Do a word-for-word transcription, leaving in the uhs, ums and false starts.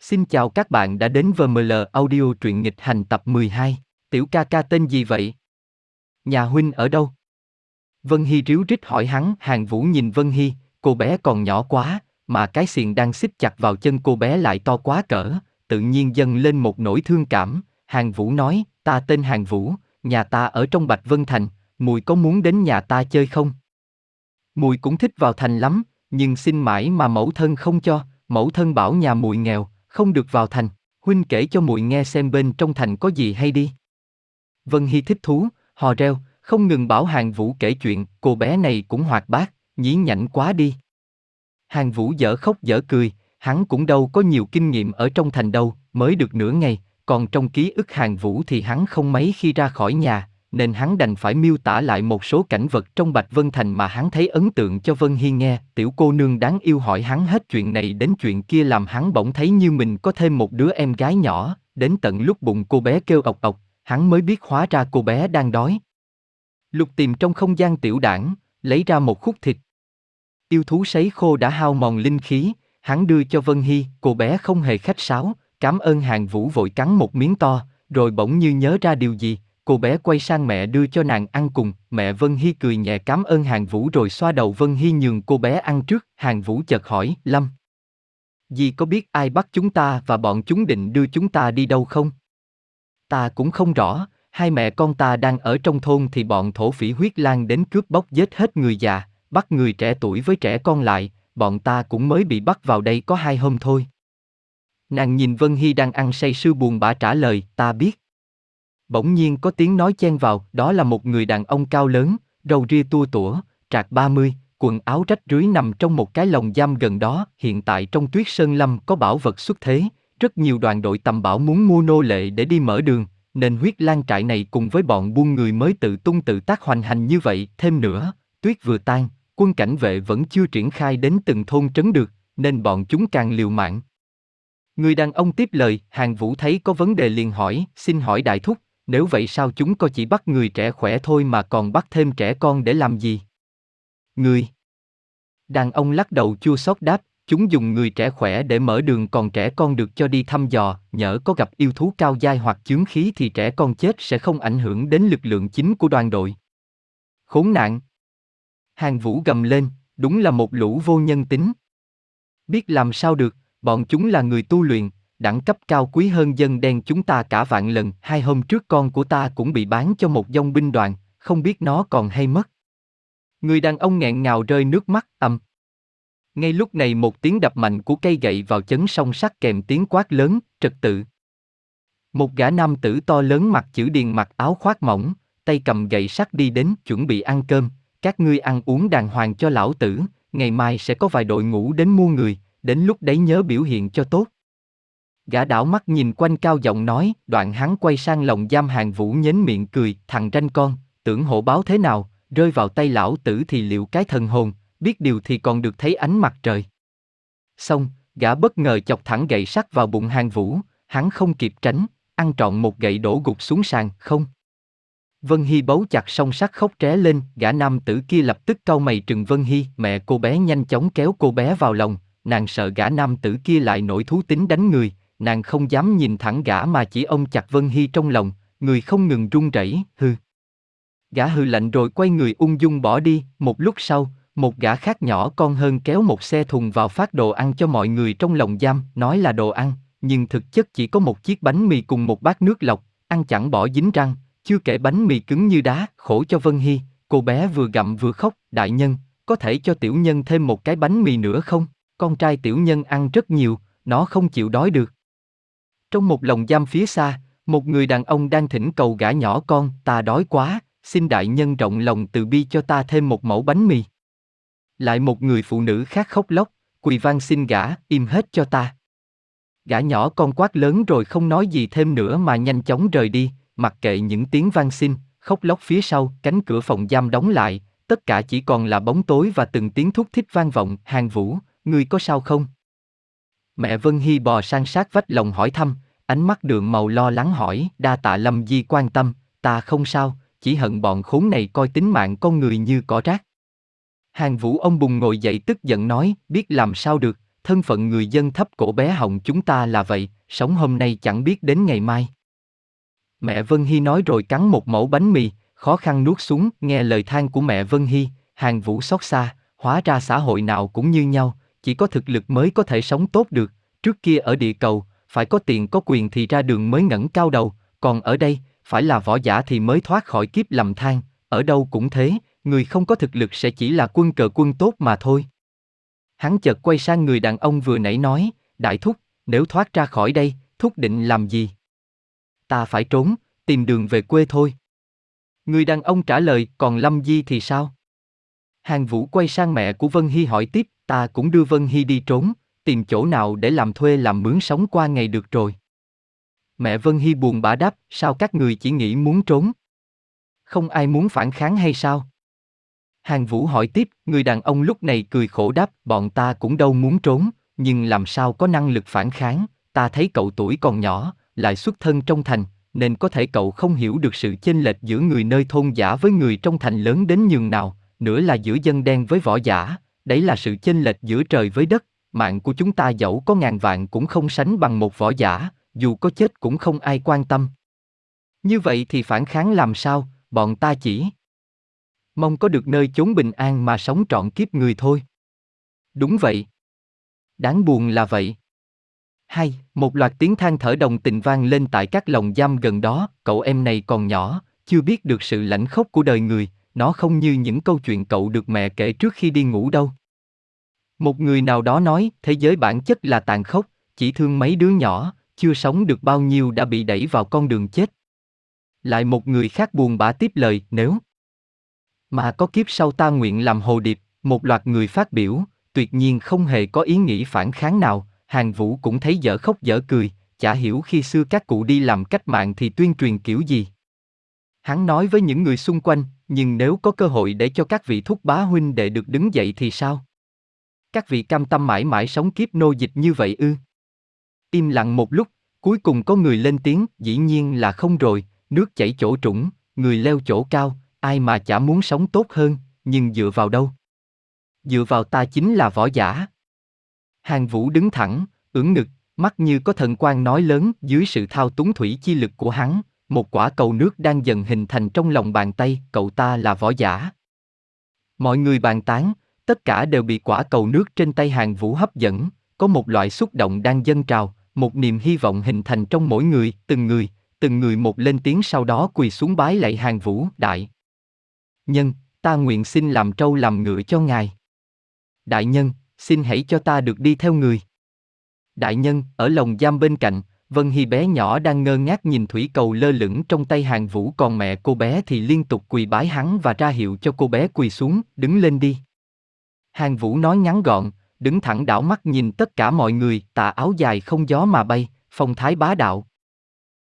Xin chào các bạn đã đến vê em lờ Audio truyện nghịch hành tập mười hai. Tiểu ca ca tên gì vậy? Nhà huynh ở đâu? Vân Hy ríu rít hỏi hắn. Hàn Vũ nhìn Vân Hy, cô bé còn nhỏ quá, mà cái xiềng đang xích chặt vào chân cô bé lại to quá cỡ, tự nhiên dâng lên một nỗi thương cảm. Hàn Vũ nói, ta tên Hàn Vũ, nhà ta ở trong Bạch Vân Thành, mùi có muốn đến nhà ta chơi không? Mùi cũng thích vào thành lắm, nhưng xin mãi mà mẫu thân không cho, mẫu thân bảo nhà mùi nghèo, không được vào thành. Huynh kể cho muội nghe xem bên trong thành có gì hay đi. Vân Hy thích thú, hò reo, không ngừng bảo Hàn Vũ kể chuyện. Cô bé này cũng hoạt bát, nhí nhảnh quá đi. Hàn Vũ dở khóc dở cười, hắn cũng đâu có nhiều kinh nghiệm ở trong thành đâu, mới được nửa ngày, còn trong ký ức Hàn Vũ thì hắn không mấy khi ra khỏi nhà, nên hắn đành phải miêu tả lại một số cảnh vật trong Bạch Vân Thành mà hắn thấy ấn tượng cho Vân Hy nghe. Tiểu cô nương đáng yêu hỏi hắn hết chuyện này đến chuyện kia làm hắn bỗng thấy như mình có thêm một đứa em gái nhỏ. Đến tận lúc bụng cô bé kêu ọc ọc, hắn mới biết hóa ra cô bé đang đói. Lục tìm trong không gian tiểu đảng, lấy ra một khúc thịt. Yêu thú sấy khô đã hao mòn linh khí, hắn đưa cho Vân Hy. Cô bé không hề khách sáo, cảm ơn. Hàn Vũ vội cắn một miếng to, rồi bỗng như nhớ ra điều gì, cô bé quay sang mẹ đưa cho nàng ăn cùng. Mẹ Vân Hy cười nhẹ cảm ơn Hàn Vũ rồi xoa đầu Vân Hy nhường cô bé ăn trước. Hàn Vũ chợt hỏi, Lâm, dì có biết ai bắt chúng ta và bọn chúng định đưa chúng ta đi đâu không? Ta cũng không rõ, hai mẹ con ta đang ở trong thôn thì bọn thổ phỉ huyết lang đến cướp bóc giết hết người già, bắt người trẻ tuổi với trẻ con lại, bọn ta cũng mới bị bắt vào đây có hai hôm thôi. Nàng nhìn Vân Hy đang ăn say sưa buồn bã trả lời, ta biết. Bỗng nhiên có tiếng nói chen vào, đó là một người đàn ông cao lớn, râu ria tua tủa, trạc ba mươi, quần áo rách rưới nằm trong một cái lồng giam gần đó. Hiện tại trong Tuyết Sơn Lâm có bảo vật xuất thế, rất nhiều đoàn đội tầm bảo muốn mua nô lệ để đi mở đường, nên huyết lang trại này cùng với bọn buôn người mới tự tung tự tác hoành hành như vậy. Thêm nữa, tuyết vừa tan, quân cảnh vệ vẫn chưa triển khai đến từng thôn trấn được, nên bọn chúng càng liều mạng. Người đàn ông tiếp lời. Hàn Vũ thấy có vấn đề liền hỏi, xin hỏi đại thúc, nếu vậy sao chúng có chỉ bắt người trẻ khỏe thôi mà còn bắt thêm trẻ con để làm gì? Người Đàn ông lắc đầu chua xót đáp, chúng dùng người trẻ khỏe để mở đường, còn trẻ con được cho đi thăm dò, nhỡ có gặp yêu thú cao giai hoặc chướng khí thì trẻ con chết sẽ không ảnh hưởng đến lực lượng chính của đoàn đội. Khốn nạn! Hàn Vũ gầm lên, đúng là một lũ vô nhân tính. Biết làm sao được, bọn chúng là người tu luyện, đẳng cấp cao quý hơn dân đen chúng ta cả vạn lần. Hai hôm trước con của ta cũng bị bán cho một dòng binh đoàn, không biết nó còn hay mất. Người đàn ông nghẹn ngào rơi nước mắt. Ầm. Ngay lúc này một tiếng đập mạnh của cây gậy vào chấn song sắt kèm tiếng quát lớn, trật tự. Một gã nam tử to lớn mặc chữ điền, mặc áo khoác mỏng, tay cầm gậy sắt đi đến, chuẩn bị ăn cơm. Các ngươi ăn uống đàng hoàng cho lão tử, ngày mai sẽ có vài đội ngũ đến mua người, đến lúc đấy nhớ biểu hiện cho tốt. Gã đảo mắt nhìn quanh cao giọng nói, đoạn hắn quay sang lồng giam. Hàn Vũ nhếch miệng cười, thằng ranh con, tưởng hổ báo thế nào, rơi vào tay lão tử thì liệu cái thần hồn, biết điều thì còn được thấy ánh mặt trời. Xong, gã bất ngờ chọc thẳng gậy sắt vào bụng Hàn Vũ, hắn không kịp tránh, ăn trọn một gậy đổ gục xuống sàn. Không. Vân Hy bấu chặt song sắt khóc ré lên. Gã nam tử kia lập tức cau mày trừng Vân Hy. Mẹ cô bé nhanh chóng kéo cô bé vào lòng, nàng sợ gã nam tử kia lại nổi thú tính đánh người, nàng không dám nhìn thẳng gã mà chỉ ôm chặt Vân Hy trong lòng, người không ngừng run rẩy. Hừ. Gã hừ lạnh rồi quay người ung dung bỏ đi. Một lúc sau, một gã khác nhỏ con hơn kéo một xe thùng vào phát đồ ăn cho mọi người trong lồng giam, nói là đồ ăn, nhưng thực chất chỉ có một chiếc bánh mì cùng một bát nước lọc, ăn chẳng bỏ dính răng, chưa kể bánh mì cứng như đá. Khổ cho Vân Hy, cô bé vừa gặm vừa khóc. Đại nhân, có thể cho tiểu nhân thêm một cái bánh mì nữa không? Con trai tiểu nhân ăn rất nhiều, nó không chịu đói được. Trong một lồng giam phía xa, một người đàn ông đang thỉnh cầu gã nhỏ con, ta đói quá, xin đại nhân rộng lòng từ bi cho ta thêm một mẩu bánh mì. Lại một người phụ nữ khác khóc lóc, quỳ van xin gã, im hết cho ta. Gã nhỏ con quát lớn rồi không nói gì thêm nữa mà nhanh chóng rời đi, mặc kệ những tiếng van xin, khóc lóc phía sau. Cánh cửa phòng giam đóng lại, tất cả chỉ còn là bóng tối và từng tiếng thúc thích vang vọng. Hàn Vũ, ngươi có sao không? Mẹ Vân Hy bò sang sát vách lòng hỏi thăm, ánh mắt đượm màu lo lắng hỏi, đa tạ Lâm Di quan tâm, ta không sao, chỉ hận bọn khốn này coi tính mạng con người như cỏ rác. Hàn Vũ ông bùng ngồi dậy tức giận nói, biết làm sao được, thân phận người dân thấp cổ bé họng chúng ta là vậy, sống hôm nay chẳng biết đến ngày mai. Mẹ Vân Hy nói rồi cắn một mẩu bánh mì, khó khăn nuốt xuống, nghe lời than của mẹ Vân Hy, Hàn Vũ xót xa, hóa ra xã hội nào cũng như nhau, chỉ có thực lực mới có thể sống tốt được, trước kia ở địa cầu, phải có tiền có quyền thì ra đường mới ngẩng cao đầu, còn ở đây, phải là võ giả thì mới thoát khỏi kiếp lầm than, ở đâu cũng thế, người không có thực lực sẽ chỉ là quân cờ quân tốt mà thôi. Hắn chợt quay sang người đàn ông vừa nãy nói, đại thúc, nếu thoát ra khỏi đây, thúc định làm gì? Ta phải trốn, tìm đường về quê thôi. Người đàn ông trả lời, còn Lâm Di thì sao? Hàn Vũ quay sang mẹ của Vân Hy hỏi tiếp, ta cũng đưa Vân Hy đi trốn, tìm chỗ nào để làm thuê làm mướn sống qua ngày được rồi. Mẹ Vân Hy buồn bã đáp, sao các người chỉ nghĩ muốn trốn? Không ai muốn phản kháng hay sao? Hàn Vũ hỏi tiếp, người đàn ông lúc này cười khổ đáp, bọn ta cũng đâu muốn trốn, nhưng làm sao có năng lực phản kháng, ta thấy cậu tuổi còn nhỏ, lại xuất thân trong thành, nên có thể cậu không hiểu được sự chênh lệch giữa người nơi thôn giả với người trong thành lớn đến nhường nào, nữa là giữa dân đen với võ giả, đấy là sự chênh lệch giữa trời với đất, mạng của chúng ta dẫu có ngàn vạn cũng không sánh bằng một võ giả, dù có chết cũng không ai quan tâm. Như vậy thì phản kháng làm sao, bọn ta chỉ mong có được nơi chốn bình an mà sống trọn kiếp người thôi. Đúng vậy. Đáng buồn là vậy. Hay, một loạt tiếng than thở đồng tình vang lên tại các lồng giam gần đó, cậu em này còn nhỏ, chưa biết được sự lãnh khốc của đời người, nó không như những câu chuyện cậu được mẹ kể trước khi đi ngủ đâu. Một người nào đó nói, thế giới bản chất là tàn khốc, chỉ thương mấy đứa nhỏ, chưa sống được bao nhiêu đã bị đẩy vào con đường chết. Lại một người khác buồn bã tiếp lời, nếu mà có kiếp sau ta nguyện làm hồ điệp, một loạt người phát biểu, tuyệt nhiên không hề có ý nghĩ phản kháng nào. Hàn Vũ cũng thấy dở khóc dở cười, chả hiểu khi xưa các cụ đi làm cách mạng thì tuyên truyền kiểu gì. Hắn nói với những người xung quanh, nhưng nếu có cơ hội để cho các vị thúc bá huynh đệ được đứng dậy thì sao? Các vị cam tâm mãi mãi sống kiếp nô dịch như vậy ư? Im lặng một lúc, cuối cùng có người lên tiếng, dĩ nhiên là không rồi, nước chảy chỗ trũng, người leo chỗ cao, ai mà chả muốn sống tốt hơn, nhưng dựa vào đâu? Dựa vào ta chính là võ giả. Hàn Vũ đứng thẳng, ưỡn ngực, mắt như có thần quang nói lớn, dưới sự thao túng thủy chi lực của hắn, một quả cầu nước đang dần hình thành trong lòng bàn tay, cậu ta là võ giả. Mọi người bàn tán, tất cả đều bị quả cầu nước trên tay Hàn Vũ hấp dẫn, có một loại xúc động đang dâng trào, một niềm hy vọng hình thành trong mỗi người, từng người, từng người một lên tiếng sau đó quỳ xuống bái lạy Hàn Vũ, đại nhân, ta nguyện xin làm trâu làm ngựa cho ngài. Đại nhân, xin hãy cho ta được đi theo người. Đại nhân, ở lồng giam bên cạnh, Vân Hy bé nhỏ đang ngơ ngác nhìn thủy cầu lơ lửng trong tay Hàn Vũ, còn mẹ cô bé thì liên tục quỳ bái hắn và ra hiệu cho cô bé quỳ xuống, đứng lên đi. Hàn Vũ nói ngắn gọn, đứng thẳng đảo mắt nhìn tất cả mọi người, tà áo dài không gió mà bay, phong thái bá đạo.